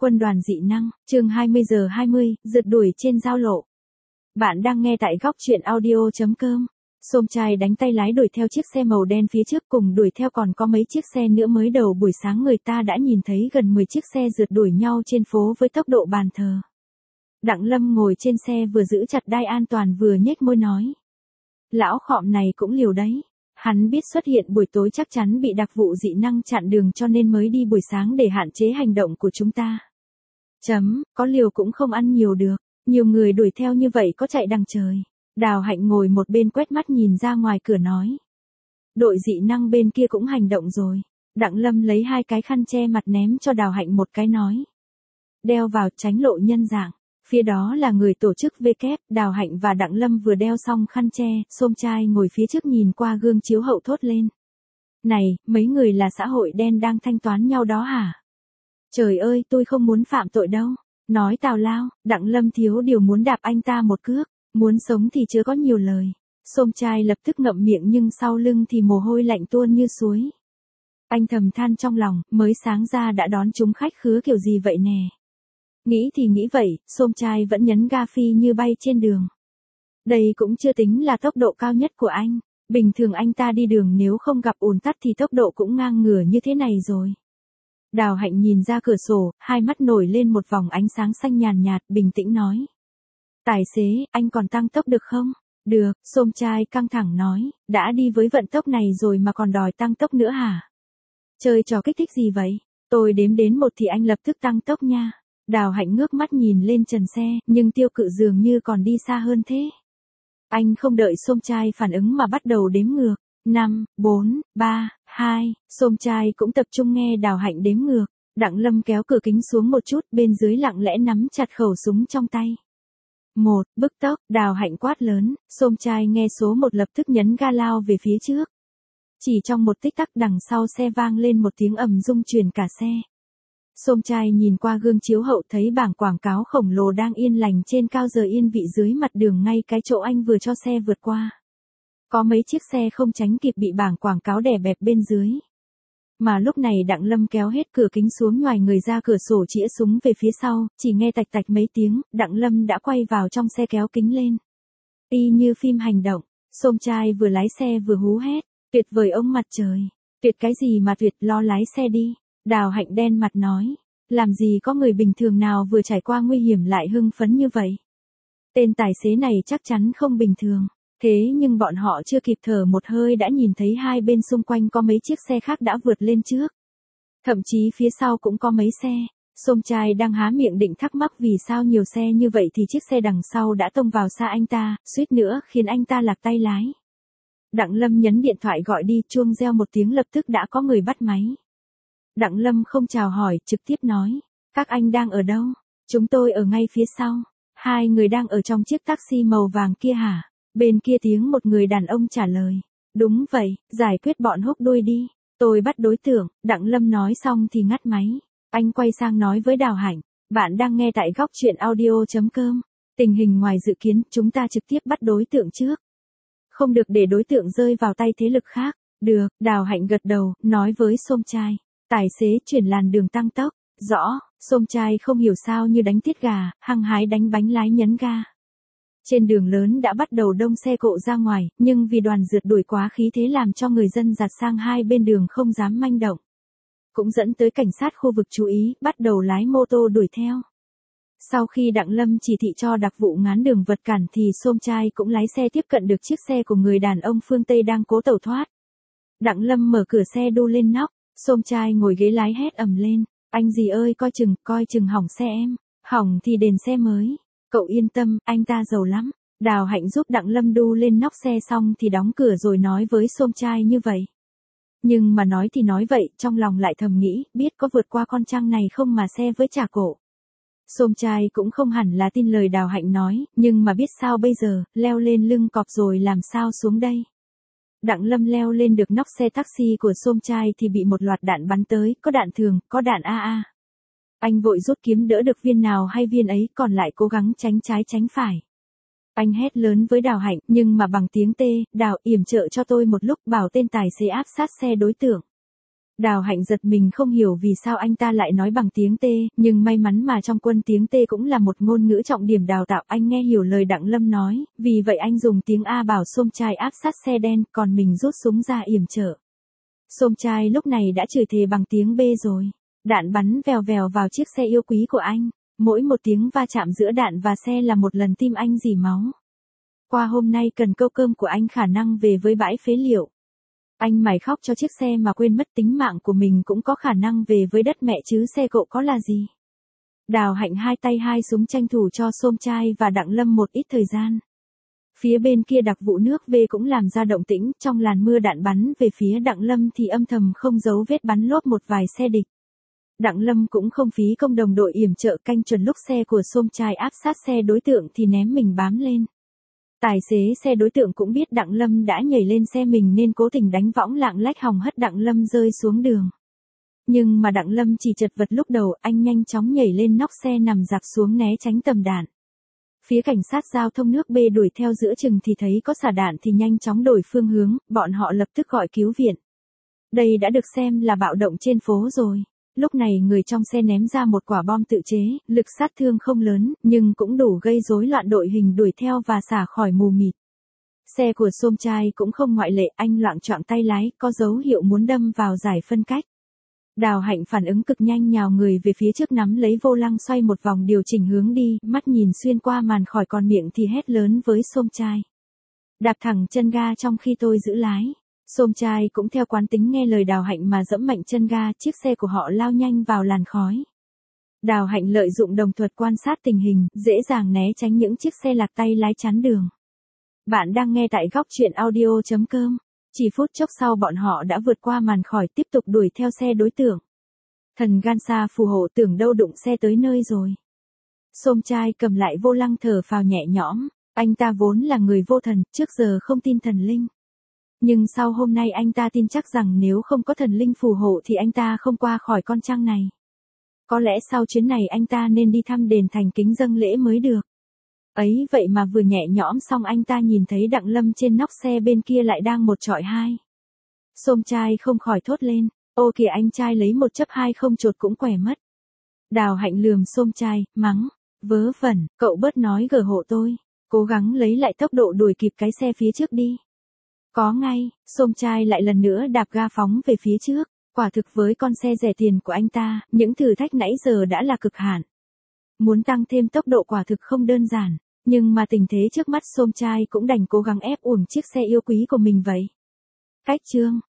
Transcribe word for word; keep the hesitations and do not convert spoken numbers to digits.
Quân đoàn dị năng, chương hai mươi giờ hai mươi, rượt đuổi trên giao lộ. Bạn đang nghe tại góc truyện audio chấm com. Xôm trai đánh tay lái đuổi theo chiếc xe màu đen phía trước, cùng đuổi theo còn có mấy chiếc xe nữa. Mới đầu buổi sáng người ta đã nhìn thấy gần mười chiếc xe rượt đuổi nhau trên phố với tốc độ bàn thờ. Đặng Lâm ngồi trên xe vừa giữ chặt đai an toàn vừa nhếch môi nói. Lão khọm này cũng liều đấy. Hắn biết xuất hiện buổi tối chắc chắn bị đặc vụ dị năng chặn đường cho nên mới đi buổi sáng để hạn chế hành động của chúng ta. Chấm, có liều cũng không ăn nhiều được, nhiều người đuổi theo như vậy có chạy đằng trời. Đào Hạnh ngồi một bên quét mắt nhìn ra ngoài cửa nói. Đội dị năng bên kia cũng hành động rồi. Đặng Lâm lấy hai cái khăn che mặt ném cho Đào Hạnh một cái nói. Đeo vào tránh lộ nhân dạng. Phía đó là người tổ chức vê kép, Đào Hạnh và Đặng Lâm vừa đeo xong khăn che, Xôm trai ngồi phía trước nhìn qua gương chiếu hậu thốt lên. Này, mấy người là xã hội đen đang thanh toán nhau đó hả? Trời ơi, tôi không muốn phạm tội đâu. Nói tào lao, Đặng Lâm thiếu điều muốn đạp anh ta một cước, muốn sống thì chưa có nhiều lời. Xôm trai lập tức ngậm miệng nhưng sau lưng thì mồ hôi lạnh tuôn như suối. Anh thầm than trong lòng, mới sáng ra đã đón chúng khách khứa kiểu gì vậy nè. Nghĩ thì nghĩ vậy, Xôm trai vẫn nhấn ga phi như bay trên đường. Đây cũng chưa tính là tốc độ cao nhất của anh. Bình thường anh ta đi đường nếu không gặp ùn tắc thì tốc độ cũng ngang ngửa như thế này rồi. Đào Hạnh nhìn ra cửa sổ, hai mắt nổi lên một vòng ánh sáng xanh nhàn nhạt, bình tĩnh nói. Tài xế, anh còn tăng tốc được không? Được, Xôm trai căng thẳng nói, đã đi với vận tốc này rồi mà còn đòi tăng tốc nữa hả? Chơi trò kích thích gì vậy? Tôi đếm đến một thì anh lập tức tăng tốc nha. Đào Hạnh ngước mắt nhìn lên trần xe, nhưng tiêu cự dường như còn đi xa hơn thế. Anh không đợi Xôm trai phản ứng mà bắt đầu đếm ngược. năm, bốn, ba, hai, Xôm trai cũng tập trung nghe Đào Hạnh đếm ngược. Đặng Lâm kéo cửa kính xuống một chút, bên dưới lặng lẽ nắm chặt khẩu súng trong tay. Một, bức tốc, Đào Hạnh quát lớn, Xôm trai nghe số một lập tức nhấn ga lao về phía trước. Chỉ trong một tích tắc đằng sau xe vang lên một tiếng ầm rung chuyển cả xe. Xôm trai nhìn qua gương chiếu hậu thấy bảng quảng cáo khổng lồ đang yên lành trên cao giờ yên vị dưới mặt đường ngay cái chỗ anh vừa cho xe vượt qua. Có mấy chiếc xe không tránh kịp bị bảng quảng cáo đè bẹp bên dưới. Mà lúc này Đặng Lâm kéo hết cửa kính xuống ngoài người ra cửa sổ chĩa súng về phía sau, chỉ nghe tạch tạch mấy tiếng, Đặng Lâm đã quay vào trong xe kéo kính lên. Y như phim hành động, Xôm trai vừa lái xe vừa hú hét, tuyệt vời ông mặt trời, tuyệt cái gì mà tuyệt, lo lái xe đi. Đào Hạnh đen mặt nói, làm gì có người bình thường nào vừa trải qua nguy hiểm lại hưng phấn như vậy. Tên tài xế này chắc chắn không bình thường, thế nhưng bọn họ chưa kịp thở một hơi đã nhìn thấy hai bên xung quanh có mấy chiếc xe khác đã vượt lên trước. Thậm chí phía sau cũng có mấy xe. Xôm trai đang há miệng định thắc mắc vì sao nhiều xe như vậy thì chiếc xe đằng sau đã tông vào xa anh ta, suýt nữa khiến anh ta lạc tay lái. Đặng Lâm nhấn điện thoại gọi đi, chuông reo một tiếng lập tức đã có người bắt máy. Đặng Lâm không chào hỏi, trực tiếp nói, các anh đang ở đâu? Chúng tôi ở ngay phía sau. Hai người đang ở trong chiếc taxi màu vàng kia hả? Bên kia tiếng một người đàn ông trả lời. Đúng vậy, giải quyết bọn húc đuôi đi. Tôi bắt đối tượng. Đặng Lâm nói xong thì ngắt máy. Anh quay sang nói với Đào Hạnh. Bạn đang nghe tại góc truyện audio chấm com. Tình hình ngoài dự kiến, chúng ta trực tiếp bắt đối tượng trước. Không được để đối tượng rơi vào tay thế lực khác. Được, Đào Hạnh gật đầu, nói với Xôm trai. Tài xế chuyển làn đường tăng tốc. Rõ, Xôm trai không hiểu sao như đánh tiết gà, hăng hái đánh bánh lái nhấn ga. Trên đường lớn đã bắt đầu đông xe cộ ra ngoài, nhưng vì đoàn rượt đuổi quá khí thế làm cho người dân dạt sang hai bên đường không dám manh động. Cũng dẫn tới cảnh sát khu vực chú ý, bắt đầu lái mô tô đuổi theo. Sau khi Đặng Lâm chỉ thị cho đặc vụ ngán đường vật cản thì Xôm trai cũng lái xe tiếp cận được chiếc xe của người đàn ông phương Tây đang cố tẩu thoát. Đặng Lâm mở cửa xe đu lên nóc, Xôm trai ngồi ghế lái hét ầm lên, anh gì ơi coi chừng, coi chừng hỏng xe em, hỏng thì đền xe mới. Cậu yên tâm, anh ta giàu lắm. Đào Hạnh giúp Đặng Lâm đu lên nóc xe xong thì đóng cửa rồi nói với Xôm trai như vậy. Nhưng mà nói thì nói vậy, trong lòng lại thầm nghĩ, biết có vượt qua con trăng này không mà xe với trả cổ. Xôm trai cũng không hẳn là tin lời Đào Hạnh nói, nhưng mà biết sao bây giờ, leo lên lưng cọp rồi làm sao xuống đây. Đặng Lâm leo lên được nóc xe taxi của Xôm trai thì bị một loạt đạn bắn tới, có đạn thường, có đạn a a. Anh vội rút kiếm đỡ được viên nào hay viên ấy, còn lại cố gắng tránh trái tránh phải. Anh hét lớn với Đào Hạnh, nhưng mà bằng tiếng tê, Đào, yểm trợ cho tôi một lúc, bảo tên tài xế áp sát xe đối tượng. Đào Hạnh giật mình không hiểu vì sao anh ta lại nói bằng tiếng T, nhưng may mắn mà trong quân tiếng T cũng là một ngôn ngữ trọng điểm đào tạo, anh nghe hiểu lời Đặng Lâm nói, vì vậy anh dùng tiếng A bảo Sôm Trai áp sát xe đen, còn mình rút súng ra yểm trợ. Sôm Trai lúc này đã chửi thề bằng tiếng B rồi. Đạn bắn vèo vèo vào chiếc xe yêu quý của anh, mỗi một tiếng va chạm giữa đạn và xe là một lần tim anh rỉ máu. Qua hôm nay cần câu cơm của anh khả năng về với bãi phế liệu. Anh mải khóc cho chiếc xe mà quên mất tính mạng của mình cũng có khả năng về với đất mẹ chứ xe cộ có là gì. Đào Hạnh hai tay hai súng tranh thủ cho Sôm Trai và Đặng Lâm một ít thời gian. Phía bên kia đặc vụ nước V cũng làm ra động tĩnh, trong làn mưa đạn bắn về phía Đặng Lâm thì âm thầm không giấu vết bắn lốp một vài xe địch. Đặng Lâm cũng không phí công đồng đội yểm trợ canh chuẩn lúc xe của Sôm Trai áp sát xe đối tượng thì ném mình bám lên. Tài xế xe đối tượng cũng biết Đặng Lâm đã nhảy lên xe mình nên cố tình đánh võng lạng lách hòng hất Đặng Lâm rơi xuống đường. Nhưng mà Đặng Lâm chỉ chật vật lúc đầu, anh nhanh chóng nhảy lên nóc xe nằm dạp xuống né tránh tầm đạn. Phía cảnh sát giao thông nước B đuổi theo giữa chừng thì thấy có xả đạn thì nhanh chóng đổi phương hướng, bọn họ lập tức gọi cứu viện. Đây đã được xem là bạo động trên phố rồi. Lúc này người trong xe ném ra một quả bom tự chế, lực sát thương không lớn, nhưng cũng đủ gây rối loạn đội hình đuổi theo và xả khỏi mù mịt. Xe của Sôm Trai cũng không ngoại lệ, anh loạng choạng tay lái, có dấu hiệu muốn đâm vào giải phân cách. Đào Hạnh phản ứng cực nhanh nhào người về phía trước nắm lấy vô lăng xoay một vòng điều chỉnh hướng đi, mắt nhìn xuyên qua màn khỏi còn miệng thì hét lớn với Sôm Trai. Đạp thẳng chân ga trong khi tôi giữ lái. Sôm Trai cũng theo quán tính nghe lời Đào Hạnh mà dẫm mạnh chân ga, chiếc xe của họ lao nhanh vào làn khói. Đào Hạnh lợi dụng đồng thuật quan sát tình hình, dễ dàng né tránh những chiếc xe lạc tay lái chắn đường. Bạn đang nghe tại góc truyện audio chấm com. Chỉ phút chốc sau bọn họ đã vượt qua màn khói tiếp tục đuổi theo xe đối tượng. Thần Gansa phù hộ tưởng đâu đụng xe tới nơi rồi. Sôm Trai cầm lại vô lăng thở phào nhẹ nhõm, anh ta vốn là người vô thần, trước giờ không tin thần linh. Nhưng sau hôm nay anh ta tin chắc rằng nếu không có thần linh phù hộ thì anh ta không qua khỏi con trăng này. Có lẽ sau chuyến này anh ta nên đi thăm đền thành kính dâng lễ mới được. Ấy vậy mà vừa nhẹ nhõm xong anh ta nhìn thấy Đặng Lâm trên nóc xe bên kia lại đang một chọi hai. Sôm Trai không khỏi thốt lên, ô kìa anh trai lấy một chấp hai không chột cũng quẻ mất. Đào Hạnh lườm Sôm Trai, mắng, vớ vẩn, cậu bớt nói gở hộ tôi, cố gắng lấy lại tốc độ đuổi kịp cái xe phía trước đi. Có ngay, Sôm Trai lại lần nữa đạp ga phóng về phía trước, quả thực với con xe rẻ tiền của anh ta, những thử thách nãy giờ đã là cực hạn. Muốn tăng thêm tốc độ quả thực không đơn giản, nhưng mà tình thế trước mắt Sôm Trai cũng đành cố gắng ép uổng chiếc xe yêu quý của mình vậy. Cách chương